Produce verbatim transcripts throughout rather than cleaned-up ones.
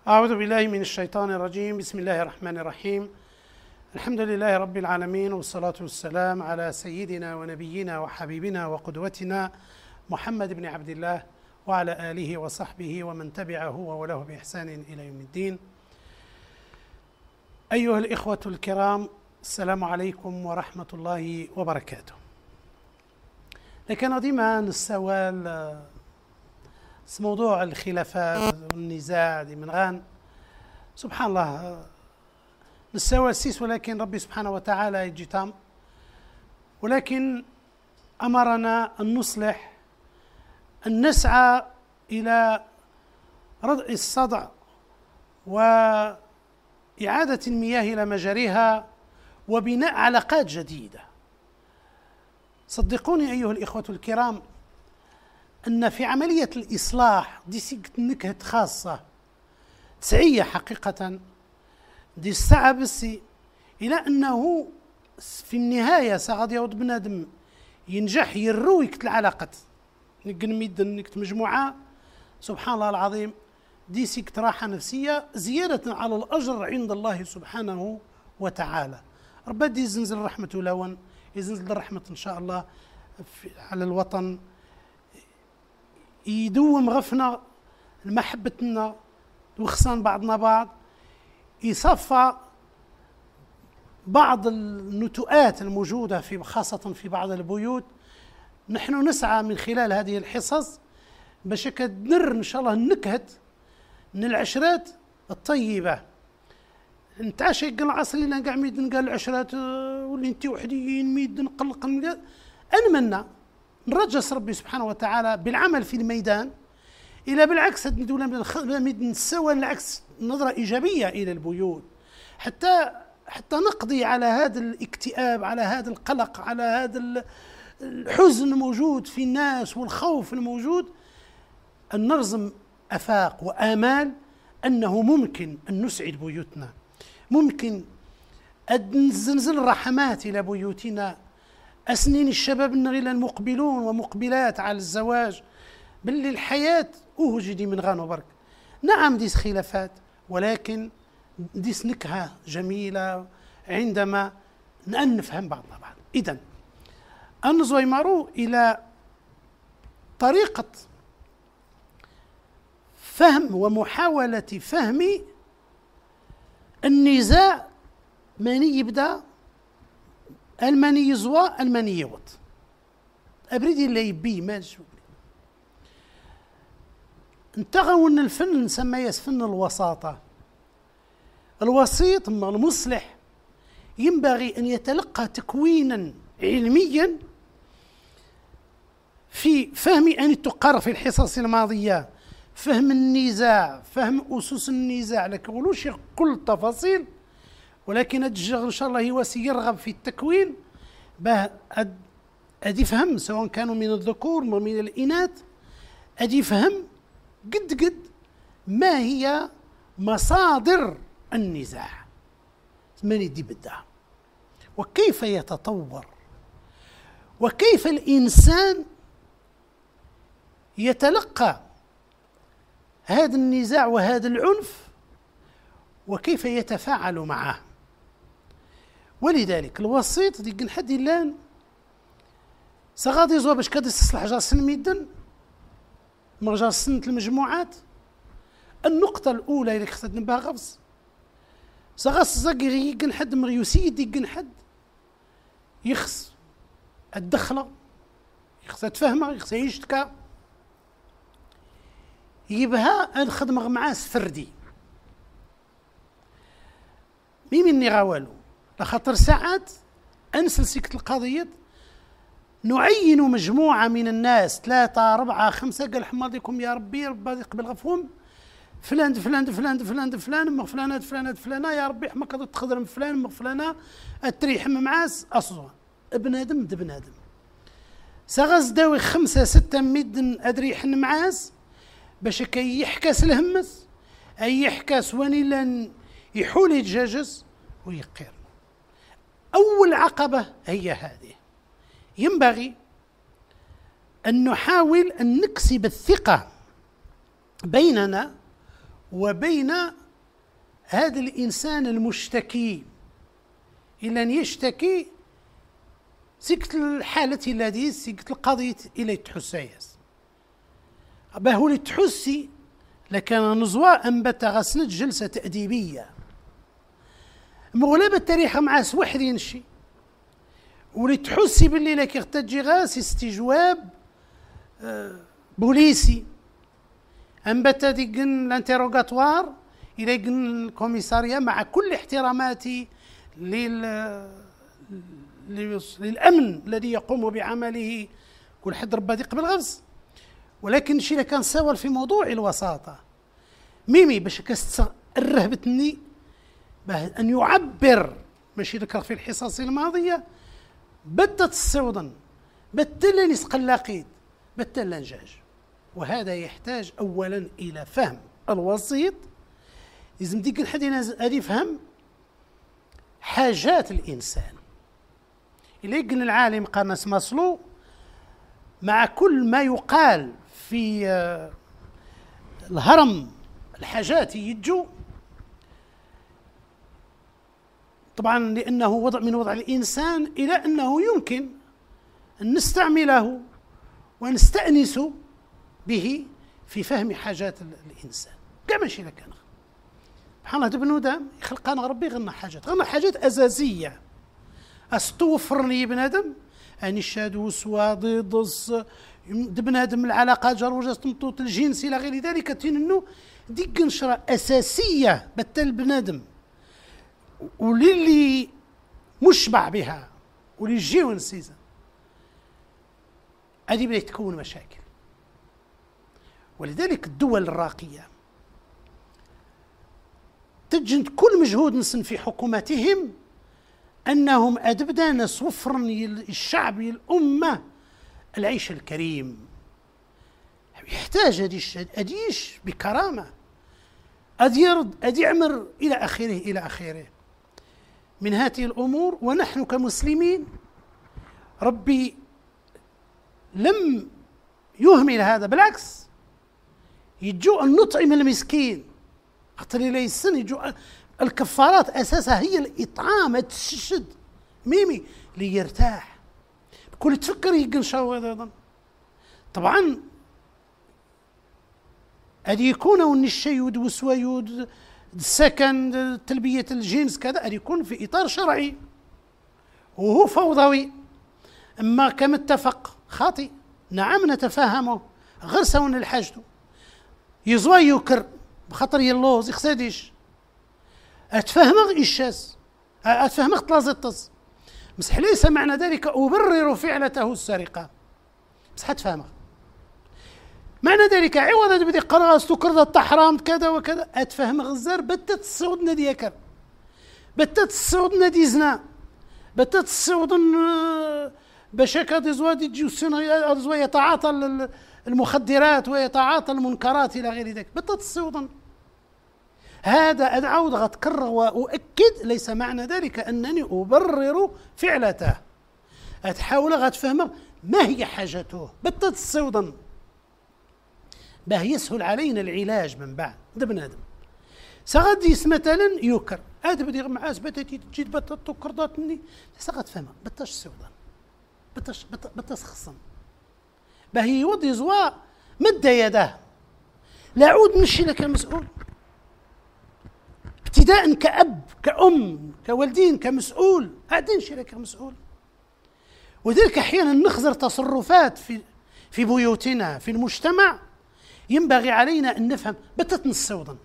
أعوذ بالله من الشيطان الرجيم. بسم الله الرحمن الرحيم. الحمد لله رب العالمين، والصلاة والسلام على سيدنا ونبينا وحبيبنا وقدوتنا محمد بن عبد الله وعلى آله وصحبه ومن تبعه ووله بإحسان إلى يوم الدين. أيها الإخوة الكرام، السلام عليكم ورحمة الله وبركاته. لكن ديما نسوال موضوع الخلافات والنزاع دي من غان سبحان الله نسوال السيس، ولكن ربي سبحانه وتعالى يجي تام، ولكن أمرنا أن نصلح، أن نسعى إلى ردع الصدع وإعادة المياه إلى مجاريها وبناء علاقات جديدة. صدقوني أيها الإخوة الكرام أن في عملية الإصلاح دي سيقت نكهة خاصة تسعية حقيقة دي الساعة بسي إلى أنه في النهاية ساغد يعود بنادم ينجح يروي كت العلاقات نقن ميدن نكت مجموعة. سبحان الله العظيم، دي سيقت راحة نفسية زيادة على الأجر عند الله سبحانه وتعالى. ربي دي يزنزل رحمة لون يزنزل رحمة إن شاء الله على الوطن، يدوم غفنا محبتنا وخصان بعضنا بعض، يصفى بعض النتوءات الموجودة في خاصة في بعض البيوت. نحن نسعى من خلال هذه الحصص باش كدر إن شاء الله النكهة من العشرات الطيبة. نتعشى قال العصر اللي قاع ميدن قال العشرات واللي انت وحديين ميدن قلق. أنمنا نرجس ربي سبحانه وتعالى بالعمل في الميدان إلى بالعكس نسوى العكس، نظرة إيجابية إلى البيوت حتى حتى نقضي على هذا الاكتئاب، على هذا القلق، على هذا الحزن الموجود في الناس والخوف الموجود. أن نرزم أفاق وآمال أنه ممكن أن نسعد بيوتنا، ممكن أن نزلزل الرحمات إلى بيوتنا. أسنين الشباب النغيل المقبلون ومقبلات على الزواج، باللي الحياة أوجدي من غانو برك. نعم ديس خلافات، ولكن ديس نكهة جميلة عندما نفهم بعضنا بعض. إذن أنزوي مارو إلى طريقة فهم ومحاولة فهم النزاع من يبدأ الماني يزوى الماني يوط أبريدي اللي يبي ماج انتغوا أن الفن نسميه فن الوساطة. الوسيط ما المصلح ينبغي أن يتلقى تكوينا علميا في فهم أن تقر في الحصص الماضية، فهم النزاع، فهم أسس النزاع، لكن يقولوش كل التفاصيل، ولكن الجغل إن شاء الله هو سيرغب في التكوين باه أدي يفهم سواء كانوا من الذكور ومن الإناث، أدي يفهم قد قد ما هي مصادر النزاع، من يدي بدها وكيف يتطور وكيف الإنسان يتلقى هذا النزاع وهذا العنف وكيف يتفاعل معه. ولذلك الوسيط ديك حد اللان سغادي زوا باش كاد يستصلح جار سن ميدن مجار سنة المجموعات. النقطة الأولى اللي خصنا نبها غفص سغاس زاقي يقن حد مريوسيد يقن حد يخص الدخلة، يخص تفهمها، يخص يشتكى، يبها الخدمة معاه فردي مي مني غاوالو. لخاطر ساعات أنسل سكت القضية نعين مجموعة من الناس ثلاثة أربعة خمسة قال حماضيكم يا ربي ربي يقبل غفهم فلان فلان فلان فلان فلان مغ فلانة فلانة فلانة يا ربي حما كذا تخضر فلان مغ فلانة التريح معاس أصلا بنادم د بنادم سغز داوي خمسة ستة ميدن أدريحن معاس باش كي يحكاس الهمس أي يحكاس واني لن يحول يتجاجز ويقير. أول عقبة هي هذه. ينبغي أن نحاول أن نكسب الثقة بيننا وبين هذا الإنسان المشتكي إلى أن يشتكي سكت الحالة الذي سكت القضية إلى تحسياس باهو اللي تحسي لكان نزوى أنبت غسنت جلسة تأديبية مغلبة التاريخ مع سوحد ينشي واللي تحسي باللي لك يغتجي غاس استجواب آه بوليسي أنبت ديقن الانتروغاتوار إلى يقن الكوميسارية مع كل احتراماتي لل للأمن الذي يقوم بعمله كل حد ربا ديق بالغفز، ولكن شي اللي كان ساول في موضوع الوساطة ميمي باش الرهبتني أن يعبر ماشي ذكر في الحصص الماضية بدت السوضن بتلا نسقلاقيد بتلا نجاج، وهذا يحتاج أولا إلى فهم الوسيط. لازم ديك الحد هذه يفهم حاجات الإنسان. إلى يقن العالم قرنس ماسلو مع كل ما يقال في الهرم الحاجات يجو طبعا لأنه وضع من وضع الإنسان إلى أنه يمكن أن نستعمله ونستأنس به في فهم حاجات الإنسان. كاع ماشي لكان بحال هذا بنودم يخلقنا ربي غنى حاجات غنى حاجات أساسية استوفرني بنادم اني الشادوس وضيضص بنادم العلاقات جروجة تمطوط الجنسي الى غير ذلك تنو ديك نشرة اساسيه بتل بنادم وللي مشبع بها ولي يجيو نسيزا هذه بدات تكون مشاكل. ولذلك الدول الراقيه تجد كل مجهود نسن في حكوماتهم أنهم أدبدا نصفرن الشعب الأمة العيش الكريم. يحتاج أديش بكرامة أدي يرد أدي يعمر إلى آخره إلى آخره من هذه الأمور. ونحن كمسلمين ربي لم يهمل هذا، بالعكس يجو أن نطعم المسكين خاطر ليس يجو الكفارات أساسها هي الإطعام تشد ميمي ليرتاح كل تفكر يقنشاو هذا طبعا أدي يكون الشيود وسويود السكن تلبية الجنس كذا أدي يكون في إطار شرعي وهو فوضوي. أما كمتفق خاطئ نعم نتفاهمه غير سون الحاجته يزوى يكر بخاطر يلوز يخسديش أتفهمغ إيشاس أتفهمغ طلازطز مسح ليس معنى ذلك أبرر فعلته السرقة بس حتفهمغ معنى ذلك عوض بدي قرأ استكرد التحرام كذا وكذا أتفهمغ الزر بتت السعودنا ديكر بتت السعودنا دي زنا بتت السعودن بشكل دي زواد يجيو زوا يتعاطى المخدرات ويتعاطى المنكرات إلى غير ذلك بتت السعودن. هذا أدعود غتكرر وأؤكد ليس معنى ذلك أنني أبرر فعلته أتحاول غتفهم ما هي حاجته بتت السوضن باه يسهل علينا العلاج من بعد ده بنادم سغديس مثلا يوكر هذا بدي معاس بتاتي تجي بتت تكرداتني سغتفهم بتاش السوضن بتاش بتاش خصم باه يوضي زوا مد يده لا عود مشي لك المسؤول ابتداء كأب كأم كوالدين كمسؤول قاعدين شركة مسؤول. وذلك أحيانا نخزر تصرفات في في بيوتنا في المجتمع ينبغي علينا أن نفهم بتت السوضن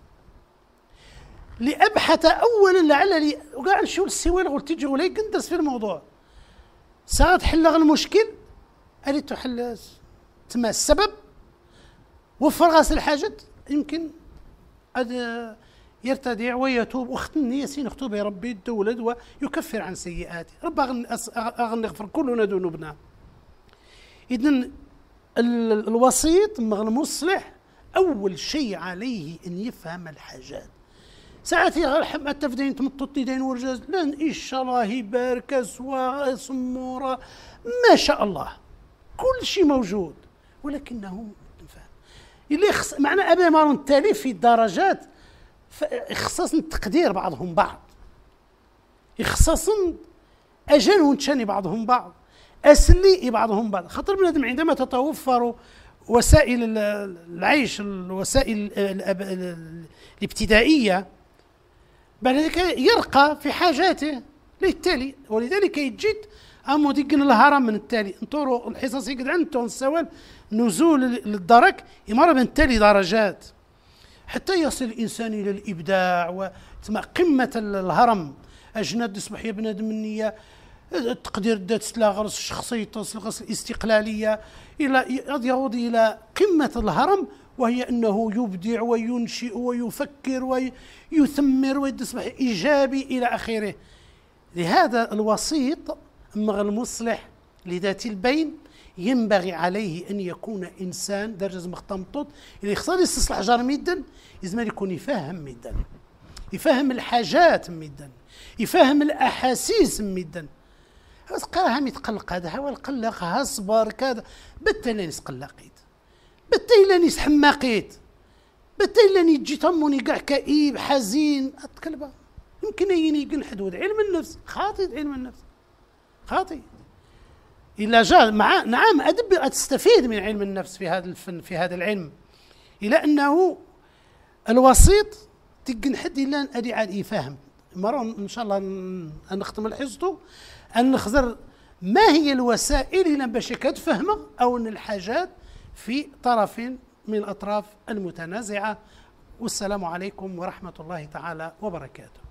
لأبحث أولا لعلني وقاعد نشوف السوالغ وتجي ولي ندرس في الموضوع ساعات حلغ المشكل اللي تحل تما السبب وفر غاس الحاجات يمكن هذا يرتدع ويتوب واختني ياسين اختوب يا ربي الدولة ويكفر عن سيئاته رب أغن يغفر كلنا ذنوبنا. إذن الوسيط المصلح أول شيء عليه أن يفهم الحاجات. ساعتي غير حما التفدين تمططني دين ورجاز لان إن شاء الله يبارك سوا سمورة ما شاء الله كل شيء موجود ولكنه فهم اللي خص معنى أبي مارون التالي في الدرجات خصاصا تقدير بعضهم بعض، خصاصا أجل ونتشاني بعضهم بعض، أسلي بعضهم بعض. خاطر بنادم عندما تتوفر وسائل العيش، الوسائل الابتدائية، بعد ذلك يرقى في حاجاته للتالي. ولذلك يجد أمو ديقن الهرم من التالي انطوروا الحصص يقعد عنده السوال نزول للدرك يمر من التالي درجات حتى يصل الإنسان إلى الإبداع وتسمى قمة الهرم. أجناد يصبح يا بنادم النية التقدير الذات سلاغرس شخصيته سلاغرس الاستقلالية إلى يعود إلى قمة الهرم، وهي أنه يبدع وينشئ ويفكر ويثمر ويصبح إيجابي إلى آخره. لهذا الوسيط أما المصلح لذات البين ينبغي عليه أن يكون إنسان درجة مختمطوط اللي يخصر يستصلح جار ميدا، لازم يكون يفهم ميدا، يفهم الحاجات ميدا، يفهم الأحاسيس ميدا. بس قراها ميتقلق هذا هو القلق هصبر كذا بالتالي ناس قلقيت، بالتالي ناس حماقيت، بالتالي ناس جي تموني كاع كئيب حزين اتكلبه. يمكن يني ينحدود علم النفس خاطئ، علم النفس خاطئ. إلا جاء مع نعم أدب تستفيد من علم النفس في هذا الفن في هذا العلم، إلى أنه الوسيط تقن حد إلا أدي عاد يفهم. مرة إن شاء الله أن نختم الحصة أن نخزر ما هي الوسائل اللي باش كتفهمها أو أن الحاجات في طرف من الأطراف المتنازعة. والسلام عليكم ورحمة الله تعالى وبركاته.